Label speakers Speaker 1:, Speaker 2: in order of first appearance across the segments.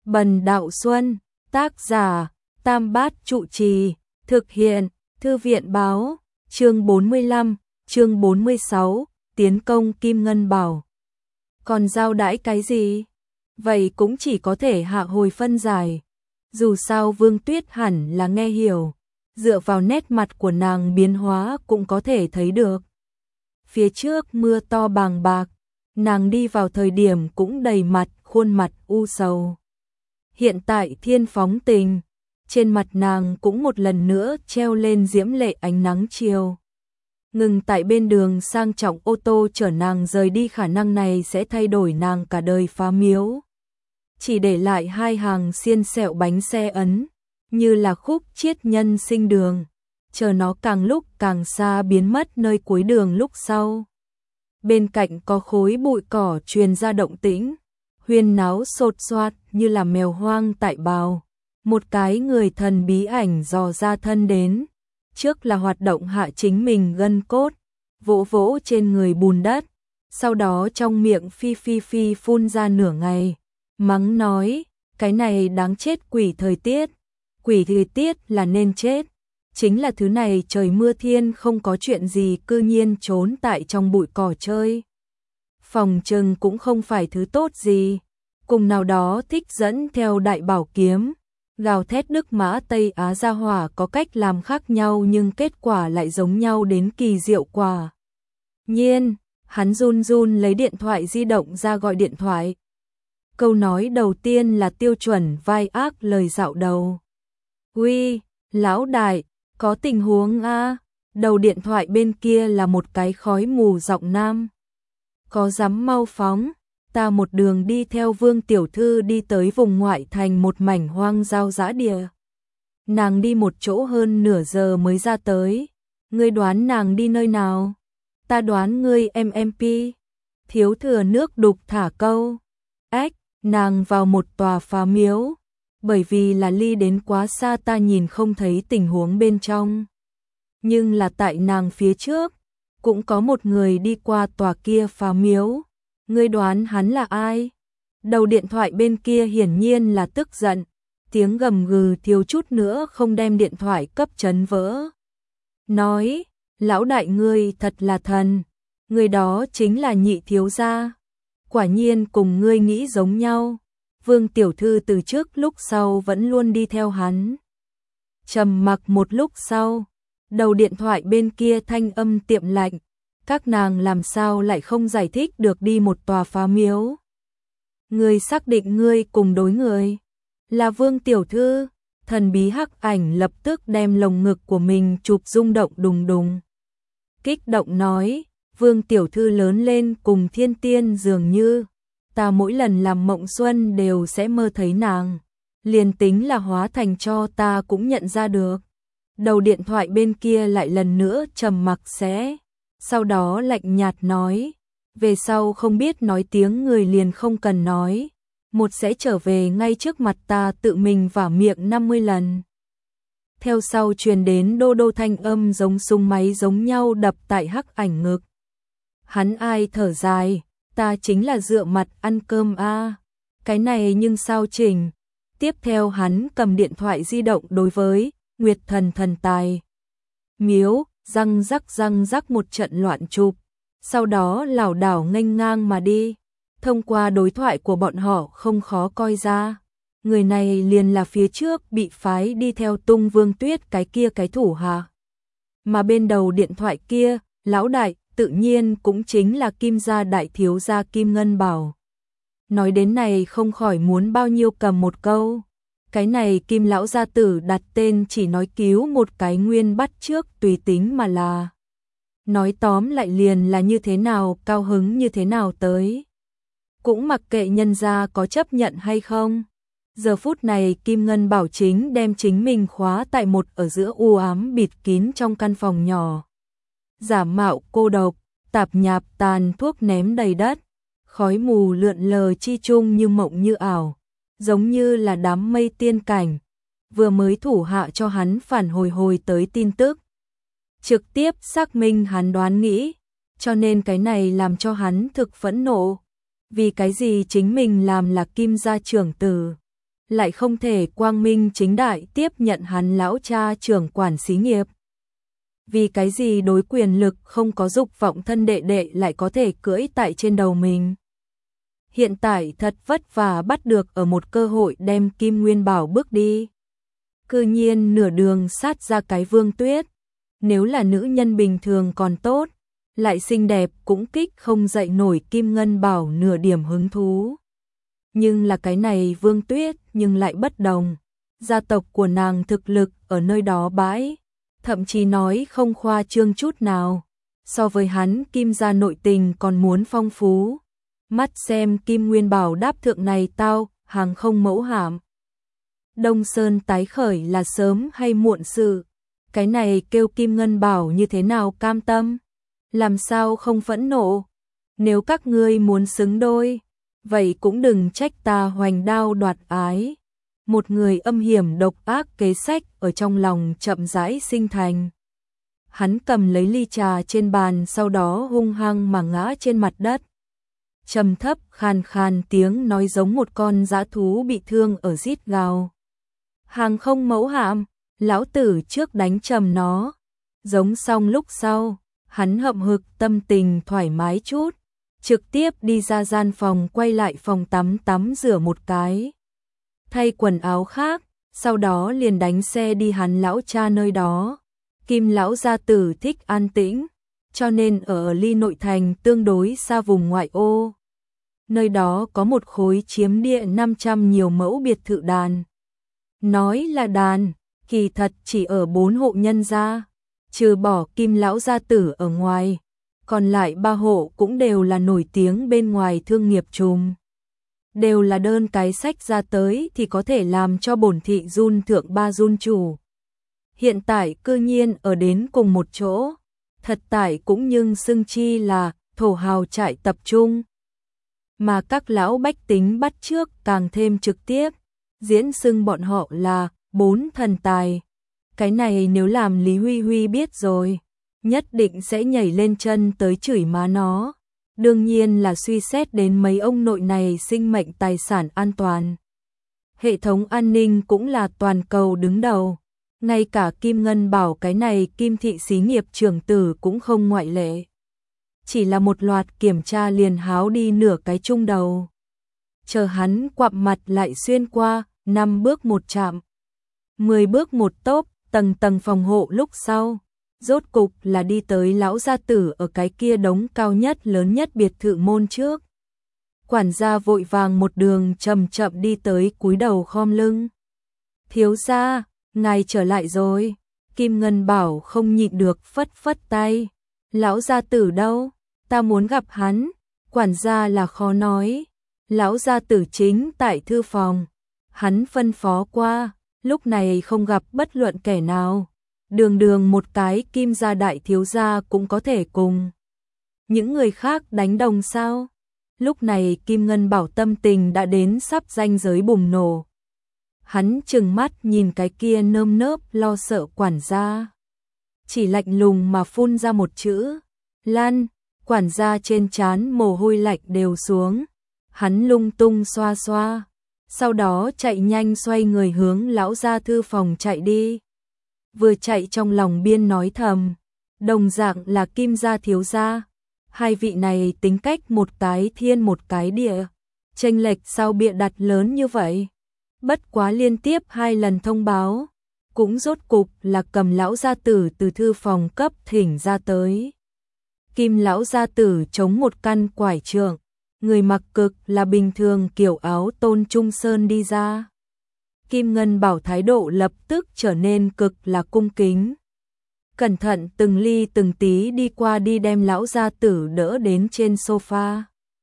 Speaker 1: Bần Đạo Xuân, tác giả, Tam Bát Trụ Trì, thực hiện, Thư viện báo, chương 45, chương 46, tiến công Kim Ngân Bảo. Còn giao đãi cái gì? Vậy cũng chỉ có thể hạ hồi phân giải. Dù sao Vương Tuyết hẳn là nghe hiểu, dựa vào nét mặt của nàng biến hóa cũng có thể thấy được. Phía trước mưa to bàng bạc, nàng đi vào thời điểm cũng đầy mặt, khuôn mặt u sầu. Hiện tại thiên phóng tình, trên mặt nàng cũng một lần nữa treo lên diễm lệ ánh nắng chiều. Ngừng tại bên đường sang trọng ô tô chở nàng rời đi, khả năng này sẽ thay đổi nàng cả đời phá miếu. Chỉ để lại hai hàng xiên xẹo bánh xe ấn, như là khúc chiết nhân sinh đường, chờ nó càng lúc càng xa biến mất nơi cuối đường lúc sau. Bên cạnh có khối bụi cỏ truyền ra động tĩnh, huyên náo sột soạt như là mèo hoang tại bào. Một cái người thần bí ảnh dò ra thân đến, trước là hoạt động hạ chính mình gân cốt, vỗ vỗ trên người bùn đất, sau đó trong miệng phi phi phi phun ra nửa ngày, mắng nói, cái này đáng chết quỷ thời tiết là nên chết, chính là thứ này trời mưa thiên không có chuyện gì cư nhiên trốn tại trong bụi cỏ chơi. Phòng trừng cũng không phải thứ tốt gì, cùng nào đó thích dẫn theo đại bảo kiếm, gào thét Đức Mã Tây Á gia hỏa có cách làm khác nhau nhưng kết quả lại giống nhau đến kỳ diệu quả. Nhiên, hắn run run lấy điện thoại di động ra gọi điện thoại. Câu nói đầu tiên là tiêu chuẩn vai ác lời dạo đầu. Uy, lão đại, có tình huống a? Đầu điện thoại bên kia là một cái khói mù giọng nam. Có dám mau phóng, ta một đường đi theo Vương tiểu thư đi tới vùng ngoại thành một mảnh hoang giao dã địa. Nàng đi một chỗ hơn nửa giờ mới ra tới. Ngươi đoán nàng đi nơi nào? Ta đoán ngươi MMP. Thiếu thừa nước đục thả câu. Ách, nàng vào một tòa phá miếu. Bởi vì là ly đến quá xa ta nhìn không thấy tình huống bên trong. Nhưng là tại nàng phía trước, cũng có một người đi qua tòa kia phá miếu. Ngươi đoán hắn là ai? Đầu điện thoại bên kia hiển nhiên là tức giận, tiếng gầm gừ thiếu chút nữa không đem điện thoại cấp chấn vỡ. Nói, lão đại ngươi thật là thần, người đó chính là Nhị thiếu gia. Quả nhiên cùng ngươi nghĩ giống nhau, Vương tiểu thư từ trước lúc sau vẫn luôn đi theo hắn. Trầm mặc một lúc sau, đầu điện thoại bên kia thanh âm tiệm lạnh. Các nàng làm sao lại không giải thích được đi một tòa phá miếu. Ngươi xác định ngươi cùng đối người là Vương tiểu thư. Thần bí hắc ảnh lập tức đem lồng ngực của mình chụp rung động đùng đùng. Kích động nói, Vương tiểu thư lớn lên cùng thiên tiên dường như. Ta mỗi lần làm mộng xuân đều sẽ mơ thấy nàng. Liền tính là hóa thành cho ta cũng nhận ra được. Đầu điện thoại bên kia lại lần nữa trầm mặc sẽ. Sau đó lạnh nhạt nói, về sau không biết nói tiếng người liền không cần nói, một sẽ trở về ngay trước mặt ta tự mình vả miệng 50 lần. Theo sau truyền đến đô đô thanh âm giống súng máy giống nhau đập tại hắc ảnh ngực. Hắn ai thở dài, ta chính là dựa mặt ăn cơm a. Cái này nhưng sao chỉnh. Tiếp theo hắn cầm điện thoại di động đối với Nguyệt Thần thần tài. Miếu, răng rắc một trận loạn chụp, sau đó lảo đảo nghênh ngang mà đi. Thông qua đối thoại của bọn họ không khó coi ra, người này liền là phía trước bị phái đi theo Tung Vương Tuyết cái kia cái thủ hạ. Mà bên đầu điện thoại kia, lão đại, tự nhiên cũng chính là Kim gia đại thiếu gia Kim Ngân Bảo. Nói đến này không khỏi muốn bao nhiêu cầm một câu. Cái này Kim lão gia tử đặt tên chỉ nói cứu một cái nguyên bắt trước tùy tính mà là. Nói tóm lại liền là như thế nào, cao hứng như thế nào tới. Cũng mặc kệ nhân gia có chấp nhận hay không. Giờ phút này Kim Ngân Bảo chính đem chính mình khóa tại một ở giữa u ám bịt kín trong căn phòng nhỏ. Giả mạo cô độc, tạp nhạp tàn thuốc ném đầy đất. Khói mù lượn lờ chi chung như mộng như ảo. Giống như là đám mây tiên cảnh, vừa mới thủ hạ cho hắn phản hồi tới tin tức. Trực tiếp xác minh hắn đoán nghĩ, cho nên cái này làm cho hắn thực phẫn nộ. Vì cái gì chính mình làm là Kim gia trưởng tử, lại không thể quang minh chính đại tiếp nhận hắn lão cha trưởng quản xí nghiệp. Vì cái gì đối quyền lực không có dục vọng thân đệ đệ lại có thể cưỡi tại trên đầu mình. Hiện tại thật vất vả bắt được ở một cơ hội đem Kim Nguyên Bảo bước đi. Cư nhiên nửa đường sát ra cái Vương Tuyết. Nếu là nữ nhân bình thường còn tốt, lại xinh đẹp cũng kích không dậy nổi Kim Ngân Bảo nửa điểm hứng thú. Nhưng là cái này Vương Tuyết nhưng lại bất đồng. Gia tộc của nàng thực lực ở nơi đó bãi, thậm chí nói không khoa trương chút nào. So với hắn Kim gia nội tình còn muốn phong phú. Mắt xem Kim Nguyên Bảo đáp thượng này tao, hàng không mẫu hạm. Đông Sơn tái khởi là sớm hay muộn sự. Cái này kêu Kim Ngân Bảo như thế nào cam tâm? Làm sao không phẫn nộ? Nếu các ngươi muốn xứng đôi, vậy cũng đừng trách ta hoành đao đoạt ái. Một người âm hiểm độc ác kế sách ở trong lòng chậm rãi sinh thành. Hắn cầm lấy ly trà trên bàn, sau đó hung hăng mà ngã trên mặt đất. Trầm thấp khàn khàn tiếng nói giống một con dã thú bị thương ở rít gào. Hàng không mẫu hạm, lão tử trước đánh trầm nó. Giống xong lúc sau, hắn hậm hực tâm tình thoải mái chút, trực tiếp đi ra gian phòng, quay lại phòng tắm rửa một cái, thay quần áo khác, sau đó liền đánh xe đi hắn lão cha nơi đó. Kim lão gia tử thích an tĩnh, cho nên ở ly nội thành tương đối xa vùng ngoại ô. Nơi đó có một khối chiếm địa 500 nhiều mẫu biệt thự đàn. Nói là đàn, kỳ thật chỉ ở 4 hộ nhân gia, trừ bỏ Kim lão gia tử ở ngoài, còn lại 3 hộ cũng đều là nổi tiếng bên ngoài thương nghiệp trùm. Đều là đơn cái sách ra tới thì có thể làm cho bổn thị run thượng 3 run chủ. Hiện tại cư nhiên ở đến cùng một chỗ, thật tại cũng nhưng xưng chi là thổ hào trại tập trung. Mà các lão bách tính bắt trước càng thêm trực tiếp, diễn xưng bọn họ là 4 thần tài. Cái này nếu làm Lý Huy Huy biết rồi, nhất định sẽ nhảy lên chân tới chửi má nó. Đương nhiên là suy xét đến mấy ông nội này sinh mệnh tài sản an toàn. Hệ thống an ninh cũng là toàn cầu đứng đầu. Ngay cả Kim Ngân Bảo cái này Kim thị xí nghiệp trưởng tử cũng không ngoại lệ. Chỉ là một loạt kiểm tra liền háo đi nửa cái trung đầu. Chờ hắn quặm mặt lại xuyên qua, 5 bước một chạm, 10 bước một tốp, tầng tầng phòng hộ lúc sau. Rốt cục là đi tới lão gia tử ở cái kia đống cao nhất lớn nhất biệt thự môn trước. Quản gia vội vàng một đường chậm chậm đi tới, cúi đầu khom lưng. Thiếu gia, ngài trở lại rồi. Kim Ngân Bảo không nhịn được phất phất tay. Lão gia tử đâu? Ta muốn gặp hắn. Quản gia là khó nói. Lão gia tử chính tại thư phòng. Hắn phân phó qua, lúc này không gặp bất luận kẻ nào. Đường đường một cái Kim gia đại thiếu gia cũng có thể cùng những người khác đánh đồng sao? Lúc này Kim Ngân Bảo tâm tình đã đến sắp ranh giới bùng nổ. Hắn trừng mắt nhìn cái kia nơm nớp lo sợ quản gia, chỉ lạnh lùng mà phun ra một chữ, Lan. Quản gia trên trán mồ hôi lạnh đều xuống. Hắn lung tung xoa xoa, sau đó chạy nhanh xoay người hướng lão gia thư phòng chạy đi. Vừa chạy trong lòng biên nói thầm, đồng dạng là Kim gia thiếu gia, hai vị này tính cách một cái thiên một cái địa, chênh lệch sao bịa đặt lớn như vậy. Bất quá liên tiếp 2 lần thông báo, cũng rốt cục là cầm lão gia tử từ thư phòng cấp thỉnh ra tới. Kim lão gia tử chống một căn quải trượng, người mặc cực là bình thường kiểu áo tôn trung sơn đi ra. Kim Ngân Bảo thái độ lập tức trở nên cực là cung kính. Cẩn thận từng ly từng tí đi qua đi đem lão gia tử đỡ đến trên sofa.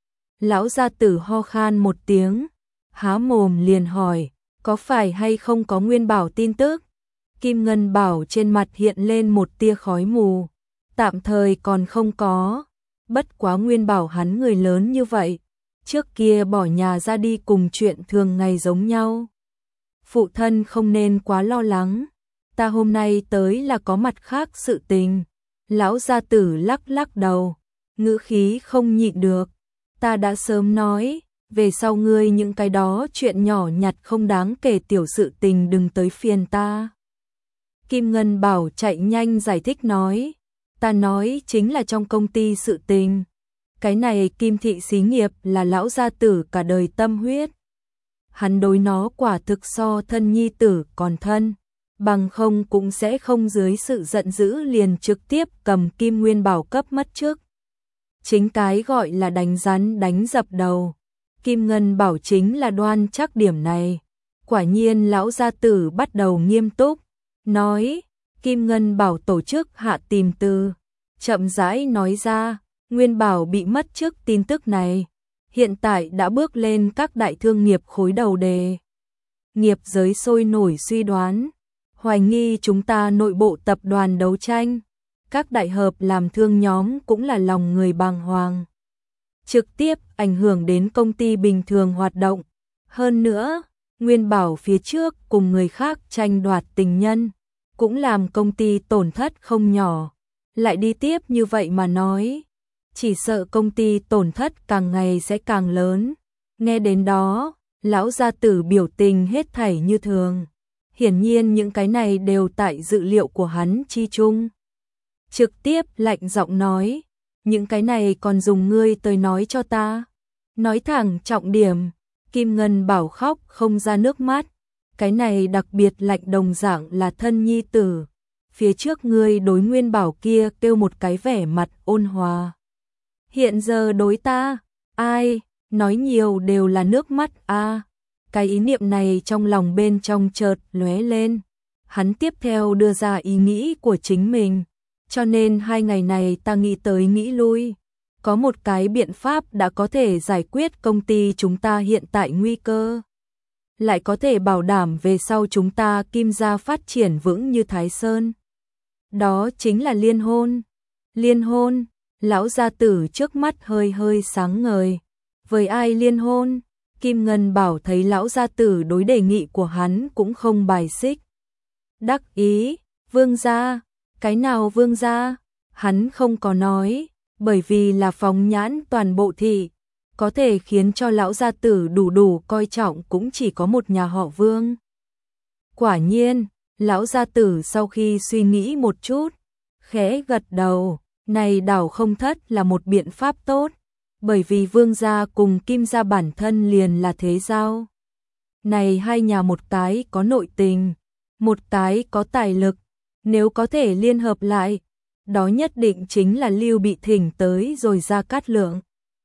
Speaker 1: Lão gia tử ho khan một tiếng, há mồm liền hỏi, có phải hay không có Nguyên Bảo tin tức? Kim Ngân Bảo trên mặt hiện lên một tia khói mù, tạm thời còn không có. Bất quá Nguyên Bảo hắn người lớn như vậy, trước kia bỏ nhà ra đi cùng chuyện thường ngày giống nhau. Phụ thân không nên quá lo lắng, ta hôm nay tới là có mặt khác sự tình. Lão gia tử lắc lắc đầu, ngữ khí không nhịn được, ta đã sớm nói, về sau ngươi những cái đó chuyện nhỏ nhặt không đáng kể tiểu sự tình đừng tới phiền ta. Kim Ngân Bảo chạy nhanh giải thích nói, ta nói chính là trong công ty sự tình. Cái này Kim thị xí nghiệp là lão gia tử cả đời tâm huyết. Hắn đối nó quả thực so thân nhi tử còn thân, bằng không cũng sẽ không dưới sự giận dữ liền trực tiếp cầm Kim Nguyên Bảo cấp mất trước. Chính cái gọi là đánh rắn đánh dập đầu. Kim Ngân Bảo chính là đoan chắc điểm này. Quả nhiên lão gia tử bắt đầu nghiêm túc, nói, Kim Ngân Bảo tổ chức hạ tìm từ, chậm rãi nói ra, Nguyên Bảo bị mất trước tin tức này, hiện tại đã bước lên các đại thương nghiệp khối đầu đề. Nghiệp giới sôi nổi suy đoán, hoài nghi chúng ta nội bộ tập đoàn đấu tranh, các đại hợp làm thương nhóm cũng là lòng người bàng hoàng. Trực tiếp ảnh hưởng đến công ty bình thường hoạt động. Hơn nữa, Nguyên Bảo phía trước cùng người khác tranh đoạt tình nhân, cũng làm công ty tổn thất không nhỏ. Lại đi tiếp như vậy mà nói, chỉ sợ công ty tổn thất càng ngày sẽ càng lớn. Nghe đến đó, lão gia tử biểu tình hết thảy như thường. Hiển nhiên những cái này đều tại dự liệu của hắn chi chung. Trực tiếp lạnh giọng nói, những cái này còn dùng ngươi tới nói cho ta. Nói thẳng trọng điểm, Kim Ngân Bảo khóc không ra nước mắt. Cái này đặc biệt lạnh đồng dạng là thân nhi tử. Phía trước ngươi đối Nguyên Bảo kia kêu một cái vẻ mặt ôn hòa. Hiện giờ đối ta, ai, nói nhiều đều là nước mắt a. Cái ý niệm này trong lòng bên trong chợt lóe lên. Hắn tiếp theo đưa ra ý nghĩ của chính mình. Cho nên 2 ngày này ta nghĩ tới nghĩ lui. Có một cái biện pháp đã có thể giải quyết công ty chúng ta hiện tại nguy cơ. Lại có thể bảo đảm về sau chúng ta Kim gia phát triển vững như Thái Sơn. Đó chính là liên hôn. Liên hôn, lão gia tử trước mắt hơi hơi sáng ngời. Với ai liên hôn? Kim Ngân Bảo thấy lão gia tử đối đề nghị của hắn cũng không bài xích. Đắc ý, Vương gia, cái nào Vương gia? Hắn không có nói, bởi vì là phóng nhãn toàn bộ thị, có thể khiến cho lão gia tử đủ coi trọng cũng chỉ có một nhà họ Vương. Quả nhiên, lão gia tử sau khi suy nghĩ một chút, khẽ gật đầu, này đảo không thất là một biện pháp tốt, bởi vì Vương gia cùng Kim gia bản thân liền là thế giao. Này hai nhà một cái có nội tình, một cái có tài lực, nếu có thể liên hợp lại, đó nhất định chính là Lưu Bị thỉnh tới rồi Gia Cát Lượng.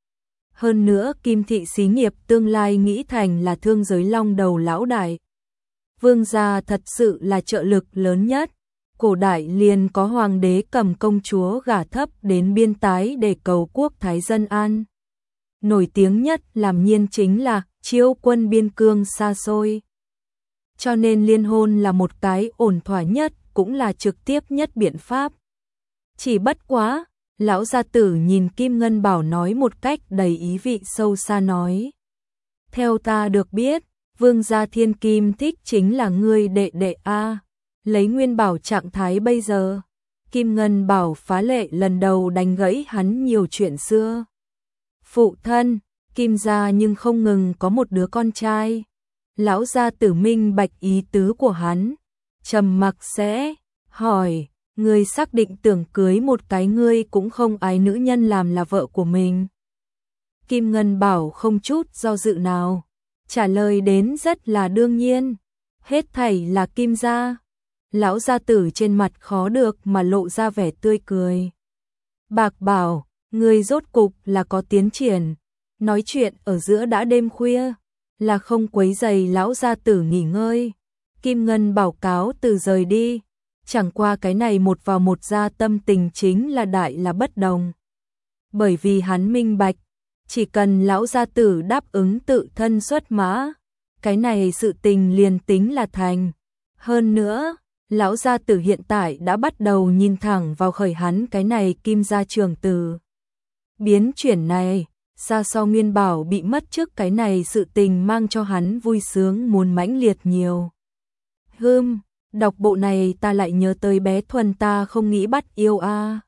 Speaker 1: Hơn nữa Kim thị xí nghiệp tương lai nghĩ thành là thương giới long đầu lão đại. Vương gia thật sự là trợ lực lớn nhất. Cổ đại liền có hoàng đế cầm công chúa gả thấp đến biên tái để cầu quốc thái dân an. Nổi tiếng nhất làm nhiên chính là chiêu quân biên cương xa xôi. Cho nên liên hôn là một cái ổn thỏa nhất, cũng là trực tiếp nhất biện pháp. Chỉ bất quá, lão gia tử nhìn Kim Ngân Bảo nói một cách đầy ý vị sâu xa nói. Theo ta được biết, Vương gia thiên kim thích chính là ngươi đệ đệ A. Lấy Nguyên Bảo trạng thái bây giờ, Kim Ngân Bảo phá lệ lần đầu đánh gãy hắn nhiều chuyện xưa. Phụ thân, Kim gia nhưng không ngừng có một đứa con trai. Lão gia tử minh bạch ý tứ của hắn, trầm mặc sẽ hỏi, ngươi xác định tưởng cưới một cái ngươi cũng không ái nữ nhân làm là vợ của mình. Kim Ngân Bảo không chút do dự nào, trả lời đến rất là đương nhiên, hết thảy là Kim gia. Lão gia tử trên mặt khó được mà lộ ra vẻ tươi cười. Bạc Bảo, ngươi rốt cục là có tiến triển. Nói chuyện ở giữa đã đêm khuya, là không quấy rầy lão gia tử nghỉ ngơi. Kim Ngân Bảo cáo từ rời đi, chẳng qua cái này một vào một ra tâm tình chính là đại là bất đồng. Bởi vì hắn minh bạch, chỉ cần lão gia tử đáp ứng tự thân xuất mã, cái này sự tình liền tính là thành. Hơn nữa, lão gia tử hiện tại đã bắt đầu nhìn thẳng vào khởi hắn cái này Kim gia trưởng tử. Biến chuyển này, xa so Nguyên Bảo bị mất trước cái này sự tình mang cho hắn vui sướng muốn mãnh liệt nhiều. Đọc bộ này ta lại nhớ tới bé Thuần ta không nghĩ bắt yêu a.